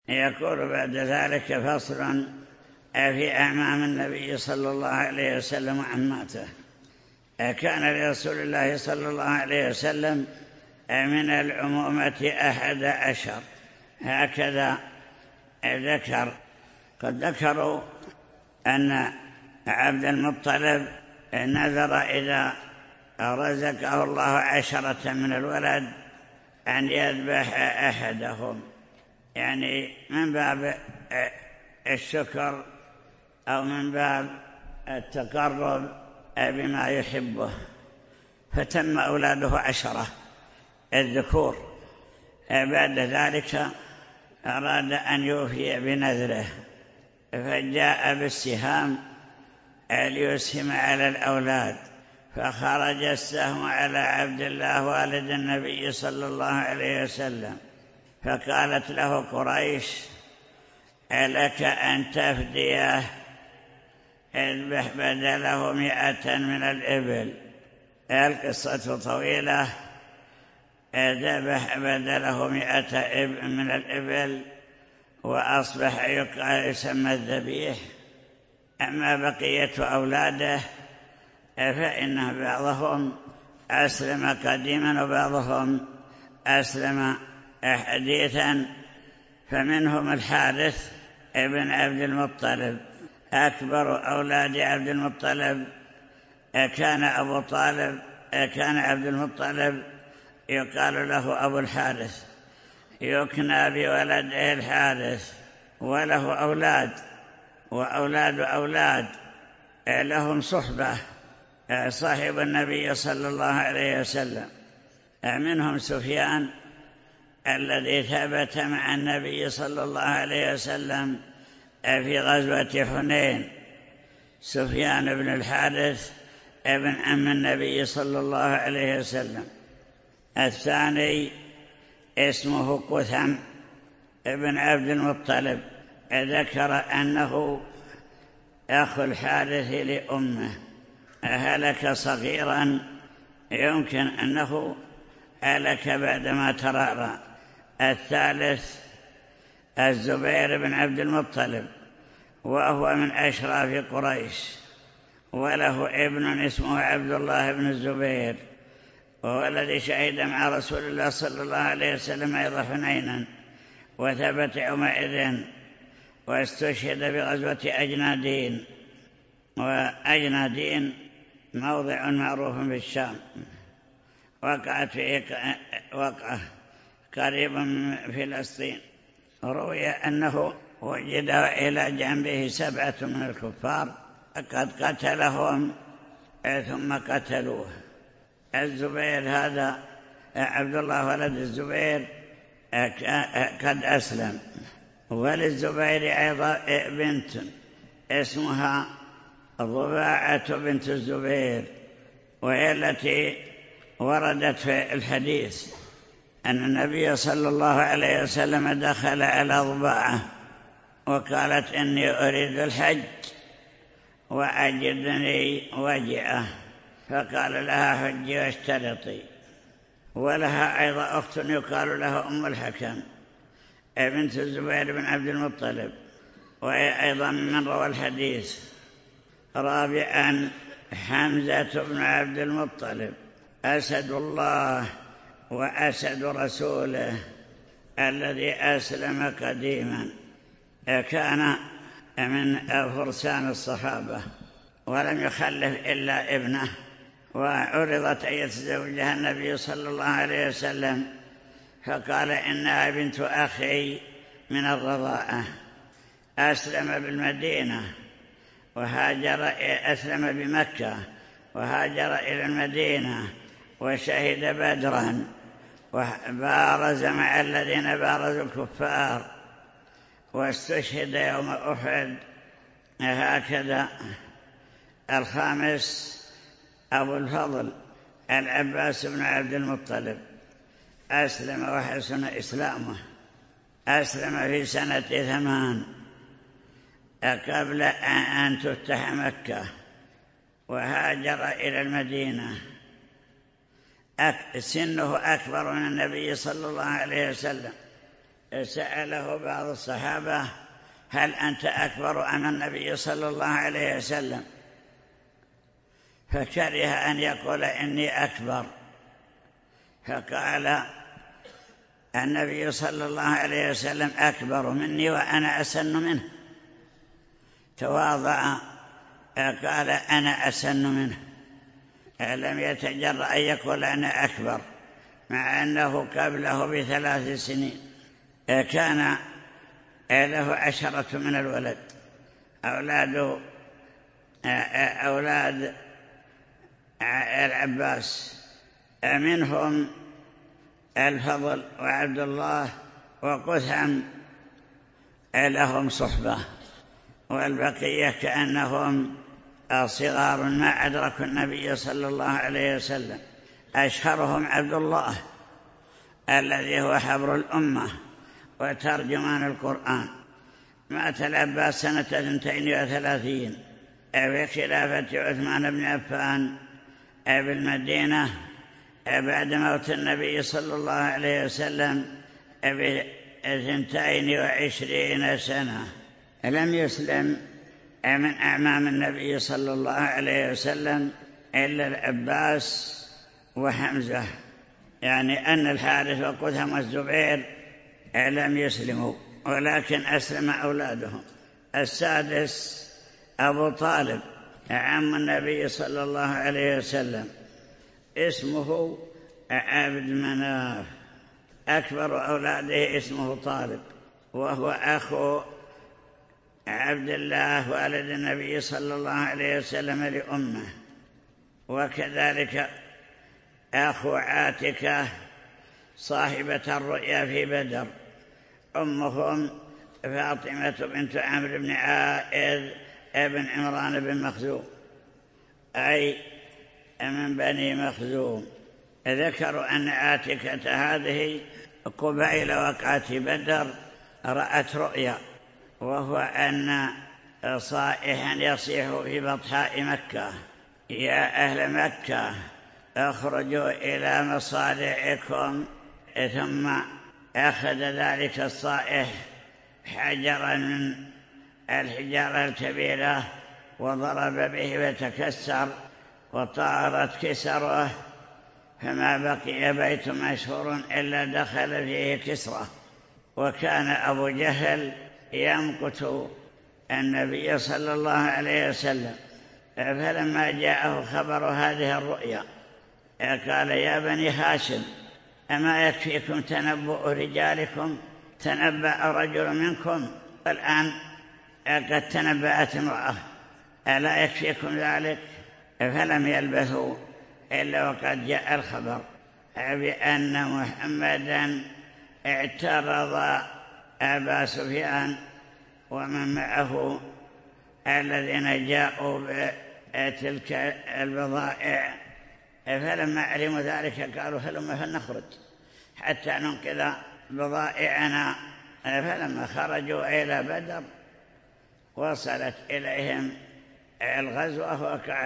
يقول بعد ذلك فصل في أعمام النبي صلى الله عليه وسلم وعماته. كان لرسول الله صلى الله عليه وسلم من العمومة 11، هكذا ذكر. قد ذكروا أن عبد المطلب نذر إذا رزقه الله 10 من الولد أن يذبح أحدهم، يعني من باب الشكر أو من باب التقرب بما يحبه. فتم أولاده 10 الذكور. بعد ذلك أراد أن يوفي بنذره، فجاء بالسهام ليسهم على الأولاد، فخرج السهم على عبد الله والد النبي صلى الله عليه وسلم، فقالت له قريش: لك أن تفديه، اذبح بدله 100 من الإبل. القصة طويلة. ذبح بدله 100 من الإبل، وأصبح يسمى الذبيح. أما بقية أولاده فإن بعضهم أسلم قديما وبعضهم أسلم حديثا. فمنهم الحارث ابن عبد المطلب، أكبر أولاد عبد المطلب. كان عبد المطلب يقال له أبو الحارث، يكنى بولده الحارث، وله أولاد وأولاد أولاد لهم صحبة، صاحب النبي صلى الله عليه وسلم. منهم سفيان الذي ثبت مع النبي صلى الله عليه وسلم في غزوة حنين، سفيان بن الحارث ابن عم النبي صلى الله عليه وسلم. الثاني اسمه قثم ابن عبد المطلب، ذكر أنه أخو الحارث لأمه، هلك صغيرا، يمكن أنه هلك بعدما ترعرع. الثالث الزبير بن عبد المطلب، وهو من أشراف قريش، وله ابن اسمه عبد الله بن الزبير، وهو الذي شهد مع رسول الله صلى الله عليه وسلم أيضا حنينا، وثبت يومئذ، واستشهد بغزوة أجنادين. وأجنادين موضع معروف في الشام، وقعت فيه وقعة قريبا من فلسطين. روي أنه وجد إلى جنبه 7 من الكفار، قد قتلهم ثم قتلوه. الزبير هذا عبد الله ولد الزبير قد أسلم. وللزبير أيضا بنت اسمها ضباعة بنت الزبير، وهي التي وردت في الحديث أن النبي صلى الله عليه وسلم دخل على ضباعة وقالت: إني أريد الحج وأجدني وجعة، فقال لها: حجي واشترطي. ولها أيضا أخت يقال لها أم الحكم بنت الزبير بن عبد المطلب، وهي أيضا من روى الحديث. رابعا حمزة بن عبد المطلب، أسد الله وأسد رسوله، الذي أسلم قديما، كان من فرسان الصحابة، ولم يخلف إلا ابنه. وعرضت أن يتزوجها النبي صلى الله عليه وسلم، فقال: إنها بنت أخي من الرضاعة. أسلم بالمدينة أسلم بمكة وهاجر إلى المدينة، وشهد بدرا، وبارز مع الذين بارزوا الكفار، واستشهد يوم أحد. هكذا. الخامس أبو الفضل العباس بن عبد المطلب، أسلم وحسن إسلامه. أسلم في سنة 8 قبل أن تفتح مكة، وهاجر إلى المدينة. سنه أكبر من النبي صلى الله عليه وسلم سأله بعض الصحابة: هل أنت أكبر أم النبي صلى الله عليه وسلم؟ فكره أن يقول إني أكبر، فقال النبي صلى الله عليه وسلم أكبر مني وأنا أسن منه. تواضع، قال أنا أسن منه، لم يتجرأ أن يقول أنا أكبر، مع أنه قبله ب3 سنين. كان له 10 من الولد، أولاد العباس، منهم الفضل وعبد الله وقثم لهم صحبة، والبقية كأنهم صغار ما أدركوا النبي صلى الله عليه وسلم. أشهرهم عبد الله الذي هو حبر الأمة وترجمان القرآن، مات العباس سنة 32 بخلافة عثمان بن عفان بالمدينة بعد موت النبي صلى الله عليه وسلم ب22 سنة. لم يسلم من أعمام النبي صلى الله عليه وسلم إلا العباس وحمزة، يعني أن الحارث وقثم والزبير لم يسلموا، ولكن أسلم أولادهم. السادس أبو طالب عم النبي صلى الله عليه وسلم، اسمه عبد مناف، أكبر أولاده اسمه طالب، وهو أخو عبد الله والد النبي صلى الله عليه وسلم لأمه، وكذلك أخو عاتكة صاحبة الرؤيا في بدر، أمهم فاطمة بنت عمرو بن عائذ ابن عمران بن مخزوم، أي من بني مخزوم. ذكروا أن عاتكة هذه قبيل وقعة بدر رأت رؤيا، وهو أن صائحا يصيح في بطحاء مكة: يا أهل مكة اخرجوا إلى مصارعكم. ثم أخذ ذلك الصائح حجرا من الحجارة الكبيرة وضرب به فتكسر وطارت كسره، فما بقي بيت مشهور إلا دخل فيه كسرة. وكان أبو جهل يمقت النبي صلى الله عليه وسلم، فلما جاءه خبر هذه الرؤيا قال: يا بني هاشم، أما يكفيكم تنبؤ رجالكم؟ تنبأ رجل منكم، والآن قد تنبأت امرأة، ألا يكفيكم ذلك؟ فلم يلبثوا إلا وقد جاء الخبر بأن محمدا اعترض أبا سفيان ومن معه الذين جاءوا بتلك البضائع. فلما علموا ذلك قالوا: هلما فلنخرج حتى ننقذ بضائعنا. فلما خرجوا إلى بدر وصلت إليهم الغزوة،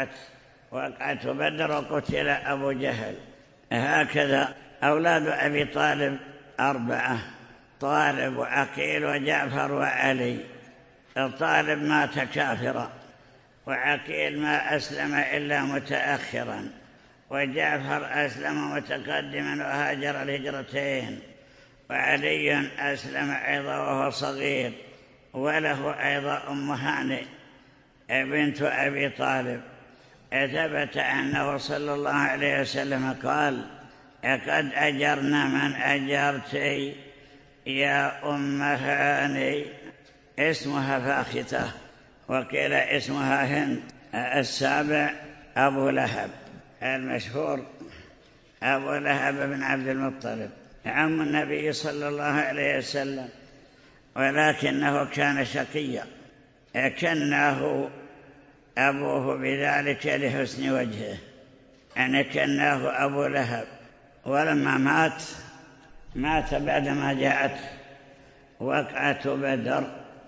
وقعت بدر وقتل أبو جهل. هكذا أولاد أبي طالب 4: طالب وعقيل وجعفر وعلي. طالب مات كافرا، وعقيل ما أسلم إلا متأخرا، وجعفر أسلم متقدما وهاجر الهجرتين، وعلي أسلم أيضا وهو صغير، وله أيضا أم هانئ بنت أبي طالب. ثبت أنه صلى الله عليه وسلم قال: قد أجرنا من أجرتي يا أم هانئ. اسمها فاختة، وقيل اسمها هند. السابع أبو لهب المشهور، أبو لهب بن عبد المطلب، عم النبي صلى الله عليه وسلم، ولكنه كان شقيا، كناه أبوه بذلك لحسن وجهه، يعني كناه أبو لهب. ولما مات بعدما جاءت وقعة بدر،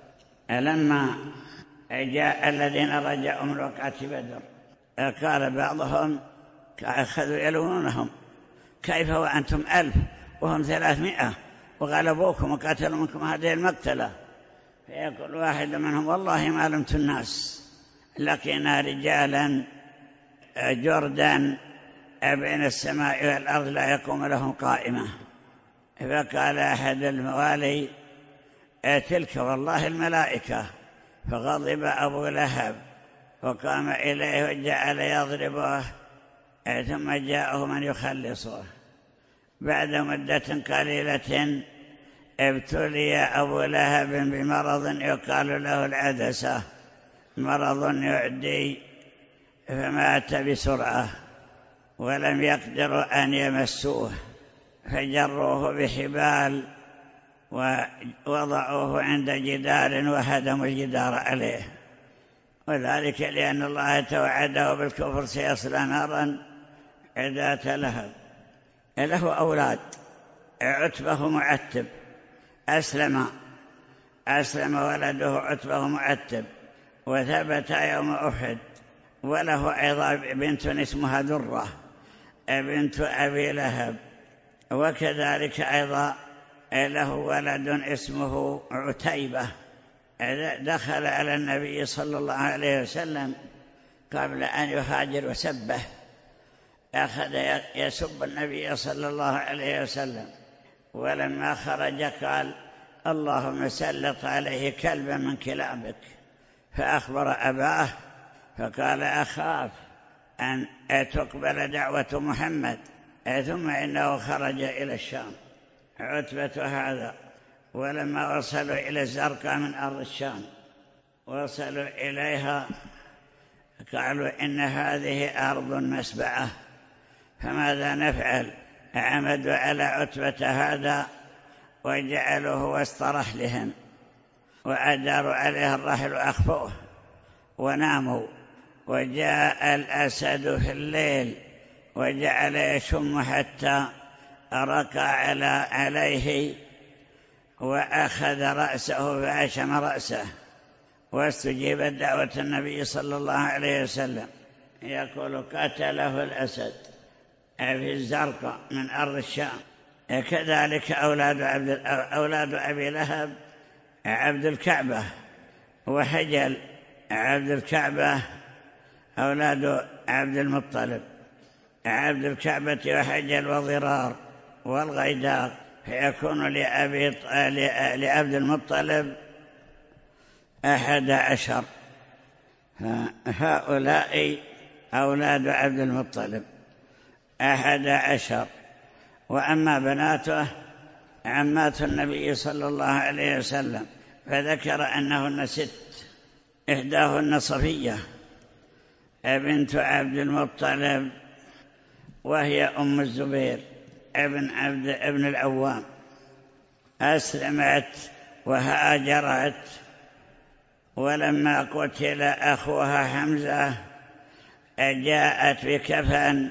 لما جاء الذين رجعوا من وقعة بدر قال بعضهم، أخذوا يلومونهم: كيف وأنتم 1000 وهم 300 وغلبوكم وقاتلوا منكم هذه المقتلة، فيقول واحد منهم والله ما لمت الناس، لقينا رجالا جردا بين السماء والأرض لا يقوم لهم قائمة. فقال أحد الموالي تلك والله الملائكة، فغضب أبو لهب وقام إليه وجعل يضربه، ثم جاءه من يخلصه. بعد مدة قليلة ابتلي أبو لهب بمرض يقال له العدسة، مرض يعدي، فمات بسرعة ولم يقدروا أن يمسوه، فجروه بحبال ووضعوه عند جدار وهدموا الجدار عليه، وذلك لأن الله توعده بالكفر سيصلى نارا ذات لهب. له أولاد، عتبة معتب أسلم ولده عتبة معتب وثبت يوم أحد. وله أيضا بنت اسمها درة بنت أبي لهب، وكذلك أيضا له ولد اسمه عتيبة. دخل على النبي صلى الله عليه وسلم قبل أن يهاجر وسبه، أخذ يسب النبي صلى الله عليه وسلم، ولما خرج قال اللهم سلط عليه كلبا من كلابك، فأخبر أباه فقال أخاف أن تقبل دعوة محمد. ثم إنه خرج إلى الشام عتبة هذا، ولما وصلوا إلى الزرقاء من أرض الشام وصلوا إليها قالوا إن هذه أرض مسبعة، فماذا نفعل؟ عمدوا على عتبة هذا وجعلوه وسط رحلهم وأداروا عليه الرحل وأخفوه وناموا. وجاء الأسد في الليل وجعل يشم حتى رقى عليه وأخذ رأسه فأشم رأسه، واستجيبت دعوة النبي صلى الله عليه وسلم. يقول قتله الأسد في الزرقاء من أرض الشام. كذلك أولاد أبي لهب عبد الكعبة وحجل. عبد الكعبة أولاد عبد المطلب، عبد الكعبة وحجل وضرار والغيداق، فيكون لعبد المطلب 11. هؤلاء أولاد عبد المطلب 11. وأما بناته عمات النبي صلى الله عليه وسلم فذكر أنهن 6، إحداهن صفية بنت عبد المطلب، وهي أم الزبير ابن العوام، أسلمت وهاجرت. ولما قتل أخوها حمزة جاءت بكفن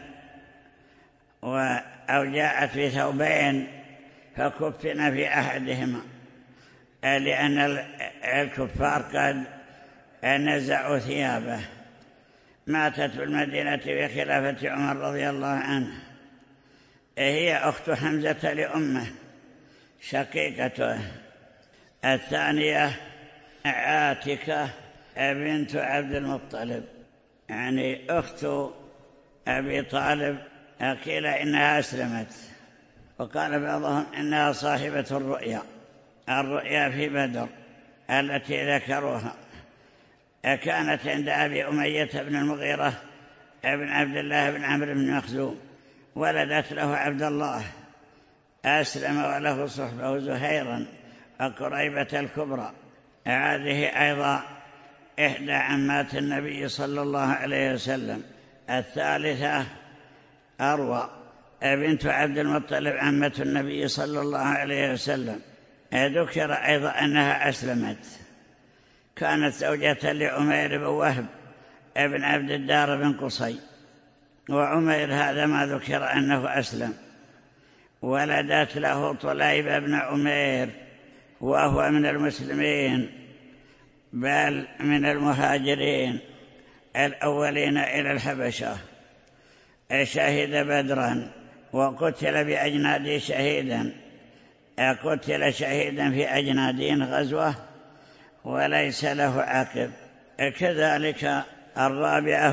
أو جاءت بثوبين فكفن في أحدهما، لأن الكفار قد نزعوا ثيابه. ماتت في المدينة في خلافة عمر رضي الله عنه. هي أخت حمزة لأمه شقيقته. الثانية عاتكة بنت عبد المطلب، يعني أخت أبي طالب. قيل إنها أسلمت، وقال بعضهم إنها صاحبة الرؤيا في بدر التي ذكروها. كانت عند أبي أمية بن المغيرة ابن عبد الله بن عمرو بن مخزوم، ولدت له عبد الله، أسلم وله صحبه زهيرا وقريبة الكبرى. هذه أيضا إحدى عمات النبي صلى الله عليه وسلم. الثالثة أروى بنت عبد المطلب عمة النبي صلى الله عليه وسلم، ذكر أيضا أنها أسلمت. كانت زوجة لعمير بن وهب ابن عبد الدار بن قصي، وعمير هذا ما ذكر أنه أسلم. ولدت له طليب بن عمير، وهو من المسلمين بل من المهاجرين الأولين إلى الحبشة. شهد بدرا وقتل بأجناد شهيدا قتل شهيدا في أجنادين غزوة وليس له عقب. كذلك الرابعة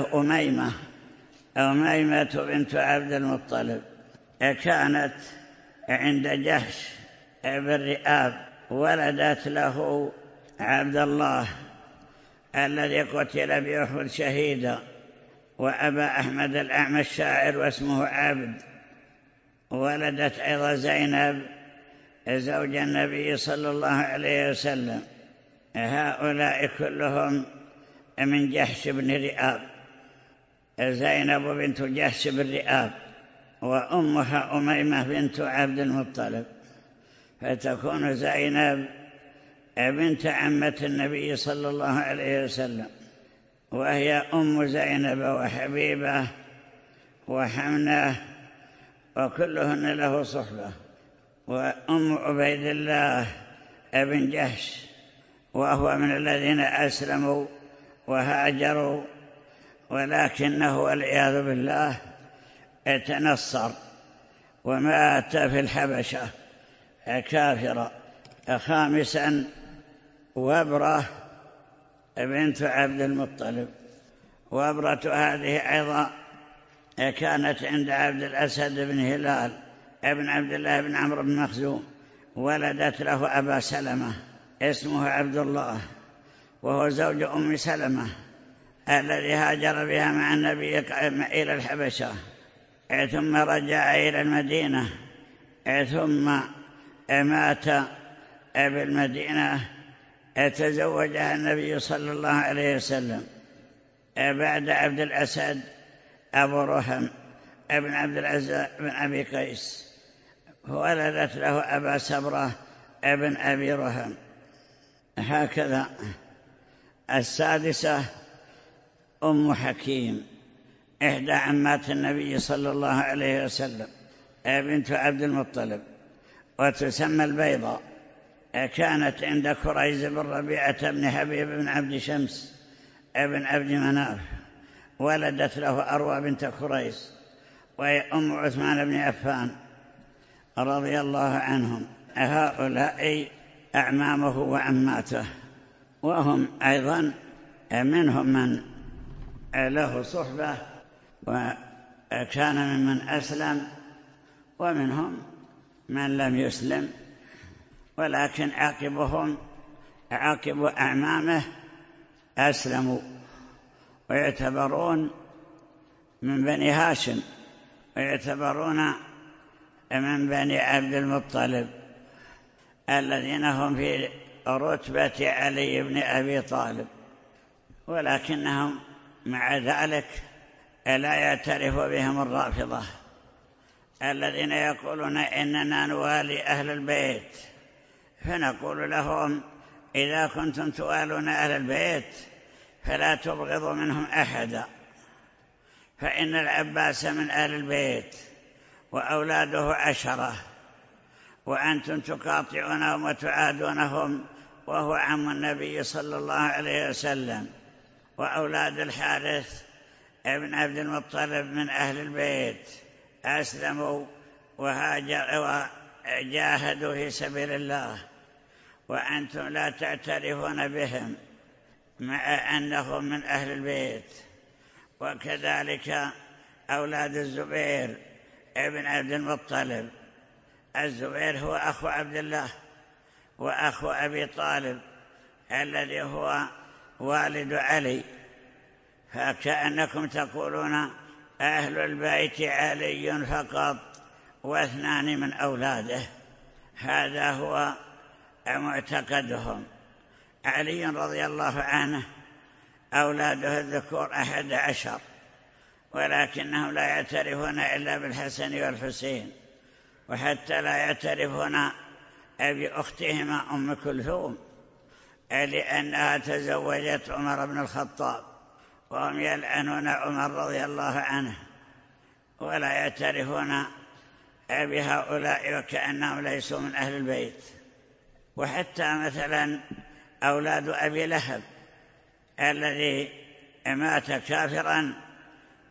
أميمة بنت عبد المطلب، كانت عند جحش بالرئاب، ولدت له عبد الله الذي قتل بأحد شهيدا، وأبا أحمد الأعمى الشاعر واسمه عبد. ولدت أيضا زينب زوج النبي صلى الله عليه وسلم. هؤلاء كلهم من جحش بن رئاب، زينب بنت جحش بن رئاب، وأمها أميمة بنت عبد المطلب، فتكون زينب بنت عمة النبي صلى الله عليه وسلم، وهي أم زينب وحبيبة وحمنة، وكلهن له صحبة. وأم عبيد الله بن جحش، وهو من الذين أسلموا وهاجروا، ولكنه والعياذ بالله تنصر ومات في الحبشة كافرا. خامسا وبرة بنت عبد المطلب. وبرة هذه أيضا كانت عند عبد الأسد بن هلال ابن عبد الله بن عمرو بن مخزوم، ولدت له أبا سلمة اسمه عبد الله، وهو زوج أم سلمة الذي هاجر بها مع النبي إلى الحبشة، ثم رجع إلى المدينة، ثم مات بالمدينة. تزوجها النبي صلى الله عليه وسلم بعد عبد الأسد أبو رهم ابن عبد العزيز بن أبي قيس، ولدت له أبا سبرة ابن أبي رهم. هكذا. السادسة أم حكيم، إحدى عمات النبي صلى الله عليه وسلم، بنت عبد المطلب، وتسمى البيضاء. كانت عند كريز بن ربيعة بن حبيب بن عبد شمس ابن عبد مناف، ولدت له أروى بنت كريز، وهي أم عثمان بن عفان رضي الله عنهم. هؤلاء أعمامه وعماته، وهم أيضا منهم من له صحبة وكان ممن أسلم، ومنهم من لم يسلم، ولكن عاقب أعمامه أسلموا، ويعتبرون من بني هاشم، ويعتبرون من بني عبد المطلب الذين هم في رتبة علي بن أبي طالب، ولكنهم مع ذلك لا يعترف بهم الرافضة الذين يقولون إننا نوالي أهل البيت. فنقول لهم: إذا كنتم توالون أهل البيت فلا تبغضوا منهم أحدا، فإن العباس من أهل البيت وأولاده 10، وأنتم تقاطعونهم وتعادونهم، وهو عم النبي صلى الله عليه وسلم. وأولاد الحارث ابن عبد المطلب من أهل البيت، أسلموا وجاهدوا في سبيل الله، وأنتم لا تعترفون بهم مع أنهم من أهل البيت. وكذلك أولاد الزبير ابن عبد المطلب. الزبير هو أخو عبد الله وأخو أبي طالب الذي هو والد علي، فكأنكم تقولون أهل البيت علي فقط واثنان من أولاده. هذا هو معتقدهم. علي رضي الله عنه أولاده الذكور 11، ولكنهم لا يعترفون إلا بالحسن والحسين، وحتى لا يعترفون بأختهما أم كلثوم، لأنها تزوجت عمر بن الخطاب، وهم يلعنون عمر رضي الله عنه، ولا يعترفون بهؤلاء وكأنهم ليسوا من أهل البيت. وحتى مثلا أولاد أبي لهب الذي مات كافرا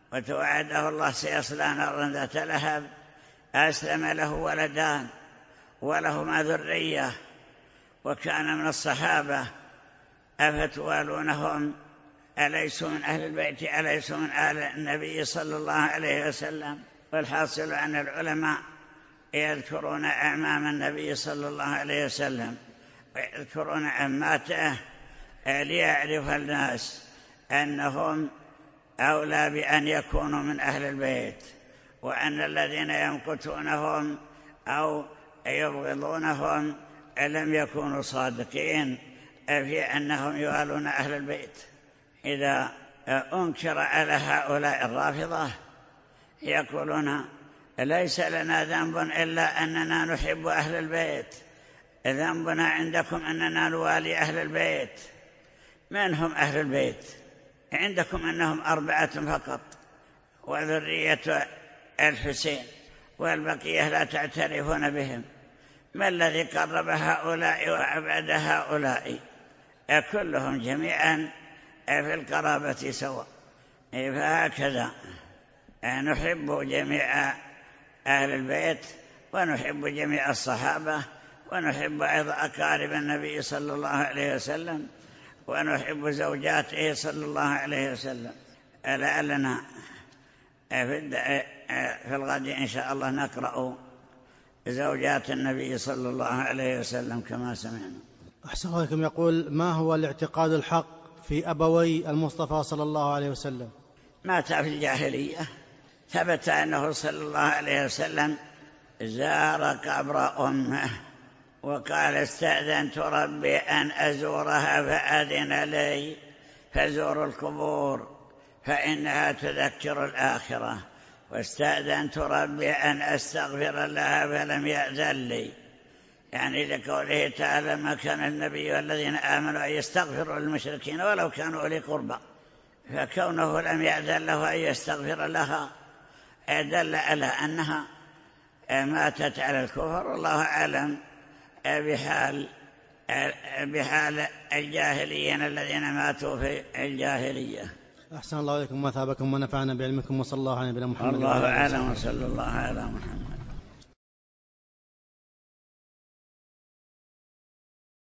وتوعده الله سيصلى نارا ذات لهب، أسلم له ولدان، ولهما ذرية وكان من الصحابة، أفتوالونهم أليسوا من أهل البيت أليسوا من أهل النبي صلى الله عليه وسلم؟ والحاصل أن العلماء يذكرون أعمام النبي صلى الله عليه وسلم ويذكرون عماته ليعرف الناس أنهم أولى بأن يكونوا من أهل البيت، وأن الذين يمقتونهم أو يبغضونهم لم يكونوا صادقين في أنهم يوالون أهل البيت. إذا أنكر على هؤلاء الرافضة يقولون ليس لنا ذنب إلا أننا نحب أهل البيت، ذنبنا عندكم أننا نوالي أهل البيت. من هم أهل البيت؟ عندكم أنهم 4 فقط وذرية الحسين، والبقية لا تعترفون بهم. ما الذي قرب هؤلاء وأبعد هؤلاء؟ كلهم جميعا في القرابة سواء. فهكذا نحب جميع أهل البيت، ونحب جميع الصحابة، ونحب أيضا أقارب النبي صلى الله عليه وسلم، ونحب زوجاته صلى الله عليه وسلم. لعلنا في الغد إن شاء الله نقرأ زوجات النبي صلى الله عليه وسلم كما سمعنا. أحسن الله إليكم. يقول: ما هو الاعتقاد الحق في أبوي المصطفى صلى الله عليه وسلم؟ مات في الجاهلية. ثبت أنه صلى الله عليه وسلم زار قبر أمه وقال: استأذنت ربي أن أزورها فأذن لي، فزوروا القبور فإنها تذكر الآخرة، واستأذنت ربي أن أستغفر لها فلم يأذن لي. يعني لقوله تعالى: ما كان النبي والذين آمنوا أن يستغفروا للمشركين ولو كانوا أولي قربى، فكونه لم يأذن له أن يستغفر لها دل على أنها ماتت على الكفر. والله أعلم بحال الجاهليين الذين ماتوا في الجاهلية. أحسن الله إليكم وثابكم ونفعنا بعلمكم، وصلى الله على نبينا محمد. الله أعلم، وصلى الله على محمد.